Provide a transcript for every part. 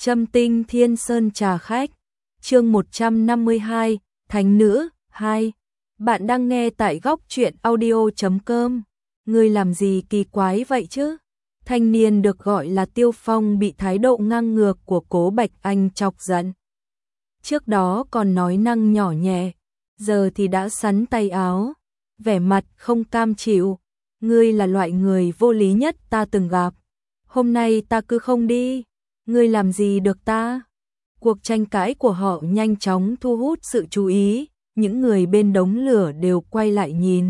Trâm Tinh Thiên Sơn trà khách, chương 152, Thánh Nữ 2. Bạn đang nghe tại góc truyện audio.com. Ngươi làm gì kỳ quái vậy chứ? Thanh niên được gọi là Tiêu Phong bị thái độ ngang ngược của Cố Bạch Anh chọc giận. Trước đó còn nói năng nhỏ nhẹ, giờ thì đã sắn tay áo, vẻ mặt không cam chịu. Ngươi là loại người vô lý nhất ta từng gặp. Hôm nay ta cứ không đi, ngươi làm gì được ta? Cuộc tranh cãi của họ nhanh chóng thu hút sự chú ý, những người bên đống lửa đều quay lại nhìn.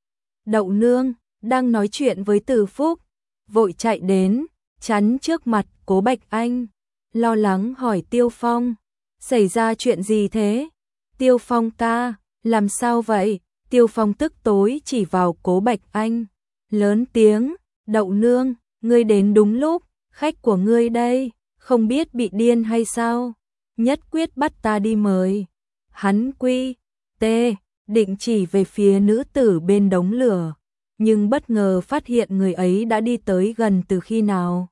Đậu Nương đang nói chuyện với Từ Phúc, vội chạy đến, chắn trước mặt Cố Bạch Anh, lo lắng hỏi Tiêu Phong, xảy ra chuyện gì thế? Tiêu Phong ca, làm sao vậy? Tiêu Phong tức tối chỉ vào Cố Bạch Anh, lớn tiếng, Đậu Nương, ngươi đến đúng lúc, khách của ngươi đây, không biết bị điên hay sao? Nhất quyết bắt ta đi mời. Hắn quy, tê, định chỉ về phía nữ tử bên đống lửa, nhưng bất ngờ phát hiện người ấy đã đi tới gần từ khi nào.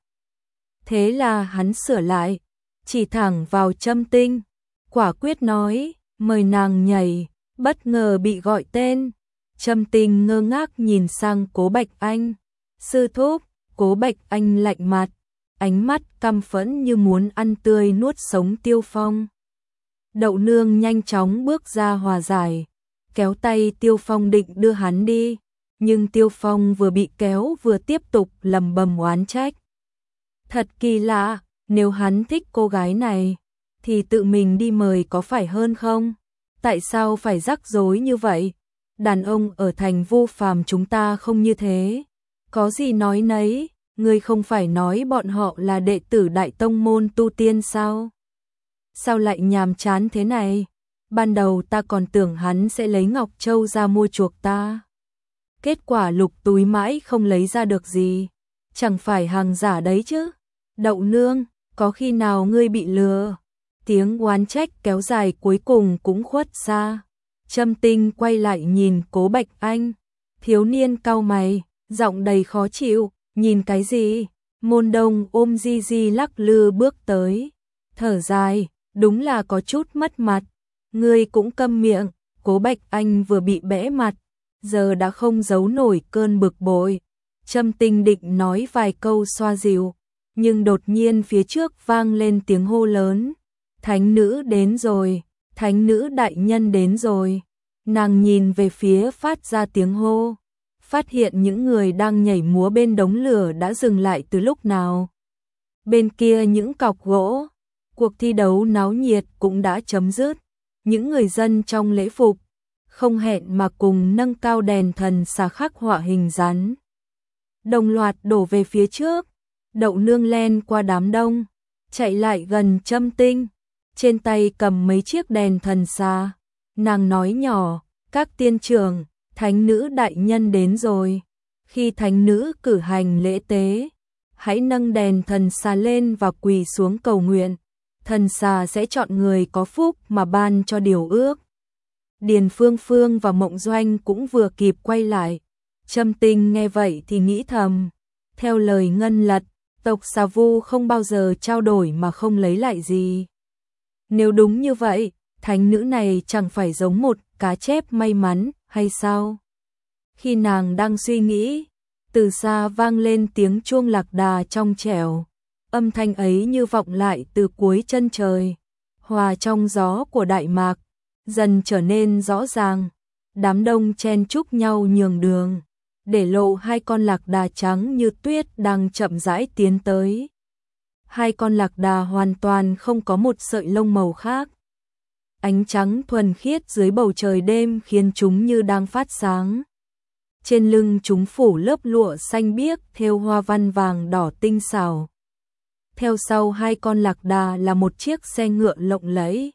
Thế là hắn sửa lại, chỉ thẳng vào Trâm Tinh, quả quyết nói, mời nàng nhảy, bất ngờ bị gọi tên. Trâm Tinh ngơ ngác nhìn sang Cố Bạch Anh, sư thúc. Cố Bạch Anh lạnh mặt, ánh mắt căm phẫn như muốn ăn tươi nuốt sống Tiêu Phong. Đậu Nương nhanh chóng bước ra hòa giải, kéo tay Tiêu Phong định đưa hắn đi, nhưng Tiêu Phong vừa bị kéo vừa tiếp tục lầm bầm oán trách. Thật kỳ lạ, nếu hắn thích cô gái này, thì tự mình đi mời có phải hơn không? Tại sao phải rắc rối như vậy? Đàn ông ở thành Vu Phàm chúng ta không như thế. Có gì nói nấy, ngươi không phải nói bọn họ là đệ tử đại tông môn tu tiên sao? Sao lại nhàm chán thế này? Ban đầu ta còn tưởng hắn sẽ lấy Ngọc Châu ra mua chuộc ta. Kết quả lục túi mãi không lấy ra được gì. Chẳng phải hàng giả đấy chứ? Đậu Nương, có khi nào ngươi bị lừa? Tiếng oán trách kéo dài cuối cùng cũng khuất xa. Trâm Tinh quay lại nhìn Cố Bạch Anh. Thiếu niên cau mày, giọng đầy khó chịu, nhìn cái gì? Môn Đông ôm Di Di lắc lư bước tới, thở dài, đúng là có chút mất mặt. Ngươi cũng câm miệng. Cố Bạch Anh vừa bị bẽ mặt, giờ đã không giấu nổi cơn bực bội. Trâm Tinh định nói vài câu xoa dịu, nhưng đột nhiên phía trước vang lên tiếng hô lớn. Thánh nữ đến rồi, thánh nữ đại nhân đến rồi. Nàng nhìn về phía phát ra tiếng hô, phát hiện những người đang nhảy múa bên đống lửa đã dừng lại từ lúc nào. Bên kia những cọc gỗ, cuộc thi đấu náo nhiệt cũng đã chấm dứt. Những người dân trong lễ phục không hẹn mà cùng nâng cao đèn thần xà khắc họa hình rắn, đồng loạt đổ về phía trước. Đậu Nương len qua đám đông, chạy lại gần Trâm Tinh, trên tay cầm mấy chiếc đèn thần xà. Nàng nói nhỏ, các tiên trưởng, thánh nữ đại nhân đến rồi. Khi thánh nữ cử hành lễ tế, hãy nâng đèn thần xà lên và quỳ xuống cầu nguyện. Thần xà sẽ chọn người có phúc mà ban cho điều ước. Điền Phương Phương và Mộng Doanh cũng vừa kịp quay lại. Trâm Tinh nghe vậy thì nghĩ thầm, theo lời Ngân Lật, tộc Xà Vu không bao giờ trao đổi mà không lấy lại gì. Nếu đúng như vậy, thánh nữ này chẳng phải giống một cá chép may mắn hay sao? Khi nàng đang suy nghĩ, từ xa vang lên tiếng chuông lạc đà trong trẻo. Âm thanh ấy như vọng lại từ cuối chân trời, hòa trong gió của Đại Mạc, dần trở nên rõ ràng. Đám đông chen chúc nhau nhường đường, để lộ hai con lạc đà trắng như tuyết đang chậm rãi tiến tới. Hai con lạc đà hoàn toàn không có một sợi lông màu khác. Ánh trắng thuần khiết dưới bầu trời đêm khiến chúng như đang phát sáng. Trên lưng chúng phủ lớp lụa xanh biếc thêu hoa văn vàng đỏ tinh xảo. Theo sau hai con lạc đà là một chiếc xe ngựa lộng lẫy.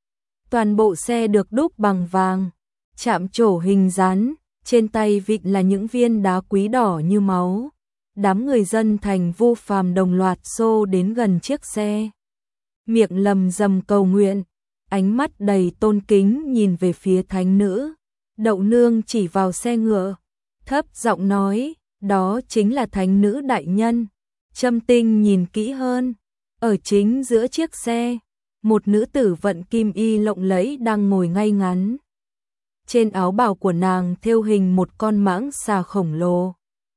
Toàn bộ xe được đúc bằng vàng, chạm trổ hình rắn, trên tay vịn là những viên đá quý đỏ như máu. Đám người dân thành Vu Phàm đồng loạt xô đến gần chiếc xe, miệng lầm rầm cầu nguyện, ánh mắt đầy tôn kính nhìn về phía thánh nữ. Đậu Nương chỉ vào xe ngựa, thấp giọng nói, đó chính là thánh nữ đại nhân. Trâm Tinh nhìn kỹ hơn, Ở chính giữa chiếc xe, một nữ tử vận kim y lộng lẫy đang ngồi ngay ngắn. Trên áo bào của nàng thêu hình một con mãng xà khổng lồ,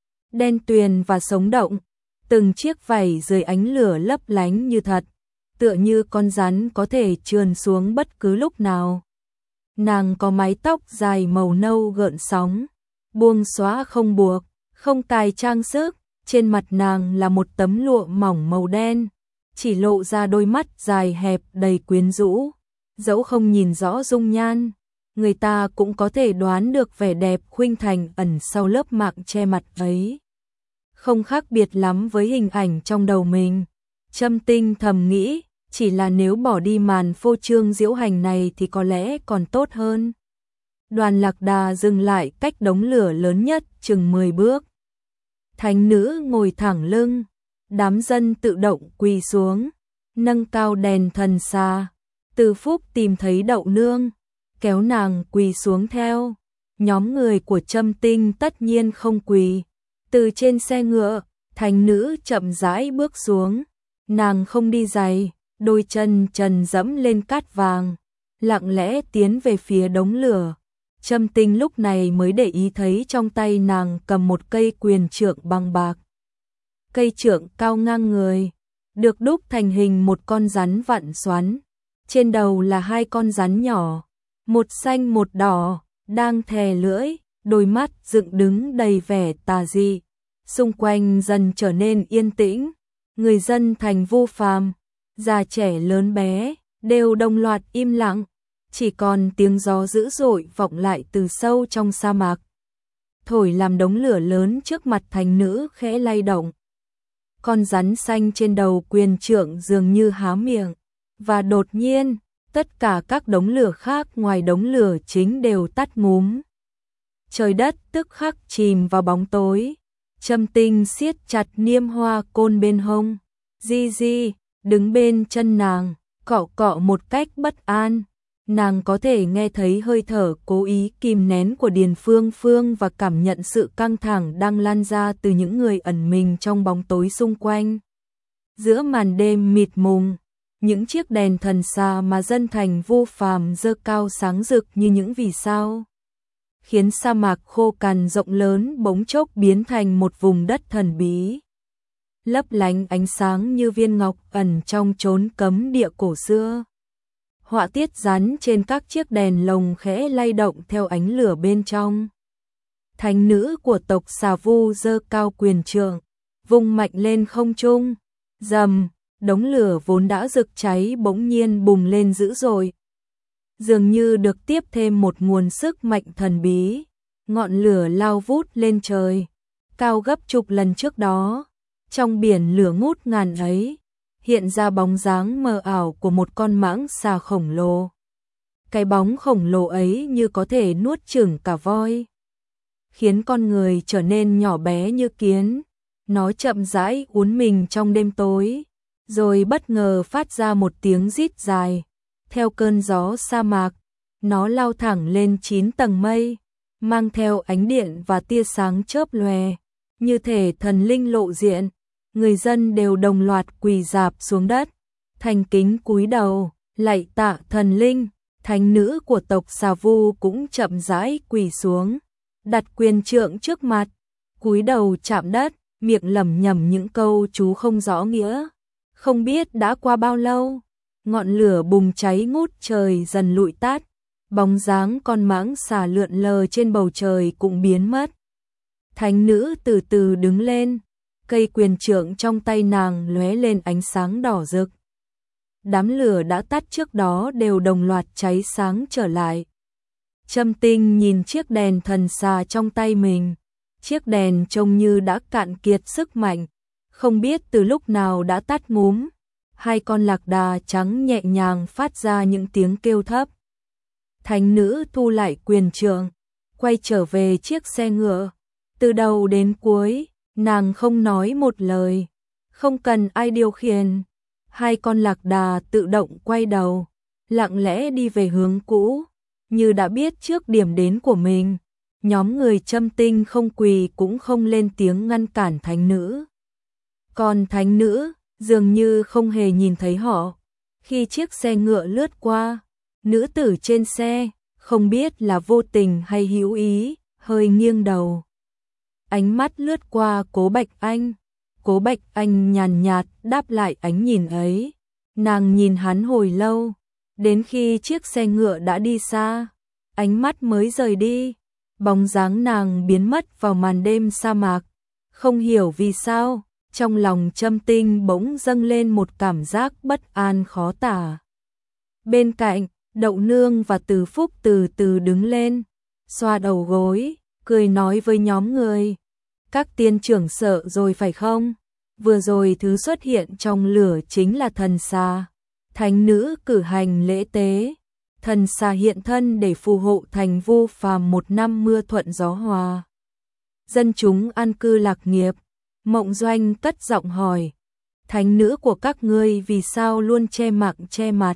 đen tuyền và sống động, từng chiếc vảy dưới ánh lửa lấp lánh như thật, tựa như con rắn có thể trườn xuống bất cứ lúc nào. Nàng có mái tóc dài màu nâu gợn sóng, buông xõa không buộc, không cài trang sức, trên mặt nàng là một tấm lụa mỏng màu đen, chỉ lộ ra đôi mắt dài hẹp đầy quyến rũ, dẫu không nhìn rõ dung nhan, người ta cũng có thể đoán được vẻ đẹp khuynh thành ẩn sau lớp mạng che mặt ấy. Không khác biệt lắm với hình ảnh trong đầu mình. Trâm Tinh thầm nghĩ, chỉ là nếu bỏ đi màn phô trương diễu hành này thì có lẽ còn tốt hơn. Đoàn Lạc Đà dừng lại cách đống lửa lớn nhất chừng 10 bước. Thánh nữ ngồi thẳng lưng, đám dân tự động quỳ xuống, nâng cao đèn thần xa. Từ Phúc tìm thấy Đậu Nương, kéo nàng quỳ xuống theo. Nhóm người của Trâm Tinh tất nhiên không quỳ. Từ trên xe ngựa, thánh nữ chậm rãi bước xuống, nàng không đi giày, đôi chân trần dẫm lên cát vàng, lặng lẽ tiến về phía đống lửa. Trâm Tinh lúc này mới để ý thấy trong tay nàng cầm một cây quyền trượng bằng bạc. Cây trượng cao ngang người, được đúc thành hình một con rắn vặn xoắn. Trên đầu là hai con rắn nhỏ, một xanh một đỏ, đang thè lưỡi, đôi mắt dựng đứng đầy vẻ tà dị. Xung quanh dần trở nên yên tĩnh, người dân thành Vu Phàm, già trẻ lớn bé, đều đồng loạt im lặng, chỉ còn tiếng gió dữ dội vọng lại từ sâu trong sa mạc, thổi làm đống lửa lớn trước mặt thánh nữ khẽ lay động. Con rắn xanh trên đầu quyền trượng dường như há miệng, và đột nhiên, tất cả các đống lửa khác ngoài đống lửa chính đều tắt ngúm. Trời đất tức khắc chìm vào bóng tối. Trâm Tinh siết chặt niêm hoa côn bên hông, Di Di đứng bên chân nàng, cọ cọ một cách bất an. Nàng có thể nghe thấy hơi thở cố ý kìm nén của Điền Phương Phương và cảm nhận sự căng thẳng đang lan ra từ những người ẩn mình trong bóng tối xung quanh. Giữa màn đêm mịt mùng, những chiếc đèn thần xa mà dân thành Vu Phàm giơ cao sáng rực như những vì sao, khiến sa mạc khô cằn rộng lớn bỗng chốc biến thành một vùng đất thần bí, lấp lánh ánh sáng như viên ngọc ẩn trong chốn cấm địa cổ xưa. Họa tiết rắn trên các chiếc đèn lồng khẽ lay động theo ánh lửa bên trong. Thánh nữ của tộc Xà Vu giơ cao quyền trượng, vung mạnh lên không trung, rầm, đống lửa vốn đã rực cháy bỗng nhiên bùng lên dữ dội. Dường như được tiếp thêm một nguồn sức mạnh thần bí, ngọn lửa lao vút lên trời, cao gấp chục lần trước đó. Trong biển lửa ngút ngàn ấy, hiện ra bóng dáng mờ ảo của một con mãng xà khổng lồ. Cái bóng khổng lồ ấy như có thể nuốt chửng cả voi, khiến con người trở nên nhỏ bé như kiến. Nó chậm rãi uốn mình trong đêm tối, rồi bất ngờ phát ra một tiếng rít dài. Theo cơn gió sa mạc, nó lao thẳng lên 9 tầng mây, mang theo ánh điện và tia sáng chớp lòe, như thể thần linh lộ diện. Người dân đều đồng loạt quỳ rạp xuống đất, thành kính cúi đầu, lạy tạ thần linh. Thánh nữ của tộc Xà Vu cũng chậm rãi quỳ xuống, đặt quyền trượng trước mặt, cúi đầu chạm đất, miệng lẩm nhẩm những câu chú không rõ nghĩa. Không biết đã qua bao lâu, ngọn lửa bùng cháy ngút trời dần lụi tắt, bóng dáng con mãng xà lượn lờ trên bầu trời cũng biến mất. Thánh nữ từ từ đứng lên, cây quyền trượng trong tay nàng lóe lên ánh sáng đỏ rực. Đám lửa đã tắt trước đó đều đồng loạt cháy sáng trở lại. Trâm Tinh nhìn chiếc đèn thần xà trong tay mình, chiếc đèn trông như đã cạn kiệt sức mạnh, không biết từ lúc nào đã tắt ngúm. Hai con lạc đà trắng nhẹ nhàng phát ra những tiếng kêu thấp. Thánh nữ thu lại quyền trượng, quay trở về chiếc xe ngựa. Từ đầu đến cuối, nàng không nói một lời, không cần ai điều khiển. Hai con lạc đà tự động quay đầu, lặng lẽ đi về hướng cũ, như đã biết trước điểm đến của mình. Nhóm người Trâm Tinh không quỳ cũng không lên tiếng ngăn cản thánh nữ. Còn thánh nữ, dường như không hề nhìn thấy họ. Khi chiếc xe ngựa lướt qua, nữ tử trên xe, không biết là vô tình hay hữu ý, hơi nghiêng đầu. Ánh mắt lướt qua Cố Bạch Anh. Cố Bạch Anh nhàn nhạt đáp lại ánh nhìn ấy. Nàng nhìn hắn hồi lâu, đến khi chiếc xe ngựa đã đi xa, ánh mắt mới rời đi. Bóng dáng nàng biến mất vào màn đêm sa mạc. Không hiểu vì sao, trong lòng Trâm Tinh bỗng dâng lên một cảm giác bất an khó tả. Bên cạnh, Đậu Nương và Từ Phúc từ từ đứng lên, xoa đầu gối, cười nói với nhóm người. Các tiên trưởng sợ rồi phải không? Vừa rồi thứ xuất hiện trong lửa chính là thần xà. Thánh nữ cử hành lễ tế. Thần xà hiện thân để phù hộ thành Vu Phàm một năm mưa thuận gió hòa. Dân chúng an cư lạc nghiệp. Mộng Doanh cất giọng hỏi. Thánh nữ của các ngươi vì sao luôn che mặt che mặt?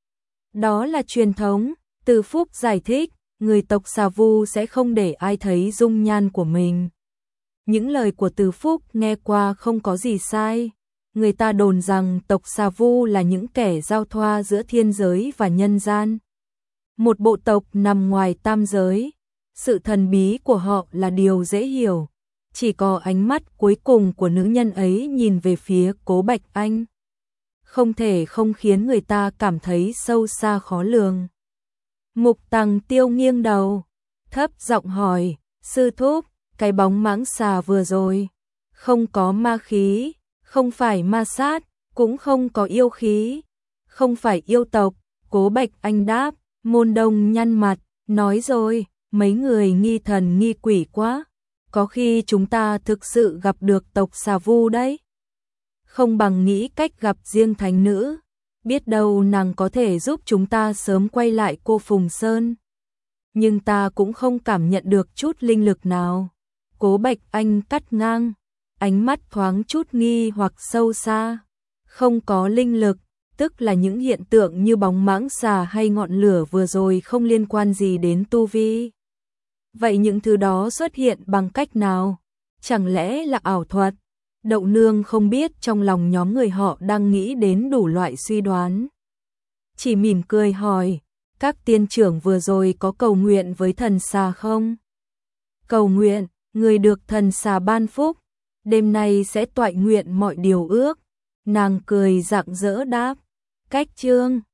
Đó là truyền thống. Từ Phúc giải thích, người tộc Xà Vu sẽ không để ai thấy dung nhan của mình. Những lời của Từ Phúc nghe qua không có gì sai. Người ta đồn rằng tộc Xà Vu là những kẻ giao thoa giữa thiên giới và nhân gian. Một bộ tộc nằm ngoài tam giới. Sự thần bí của họ là điều dễ hiểu. Chỉ có ánh mắt cuối cùng của nữ nhân ấy nhìn về phía Cố Bạch Anh, không thể không khiến người ta cảm thấy sâu xa khó lường. Mục Tằng Tiêu nghiêng đầu, thấp giọng hỏi, sư thúc, cái bóng mãng xà vừa rồi, không có ma khí, không phải ma sát, cũng không có yêu khí, không phải yêu tộc. Cố Bạch Anh đáp. Môn Đông nhăn mặt, nói rồi, mấy người nghi thần nghi quỷ quá, có khi chúng ta thực sự gặp được tộc Xà Vu đấy. Không bằng nghĩ cách gặp riêng thánh nữ, biết đâu nàng có thể giúp chúng ta sớm quay lại Cô Phùng Sơn. Nhưng ta cũng không cảm nhận được chút linh lực nào. Cố Bạch Anh cắt ngang, ánh mắt thoáng chút nghi hoặc sâu xa. Không có linh lực, tức là những hiện tượng như bóng mãng xà hay ngọn lửa vừa rồi không liên quan gì đến tu vi. Vậy những thứ đó xuất hiện bằng cách nào? Chẳng lẽ là ảo thuật? Đậu Nương không biết trong lòng nhóm người họ đang nghĩ đến đủ loại suy đoán. Chỉ mỉm cười hỏi, các tiên trưởng vừa rồi có cầu nguyện với thần xà không? Cầu nguyện, người được thần xà ban phúc, đêm nay sẽ toại nguyện mọi điều ước. Nàng cười rạng rỡ đáp, cách chương.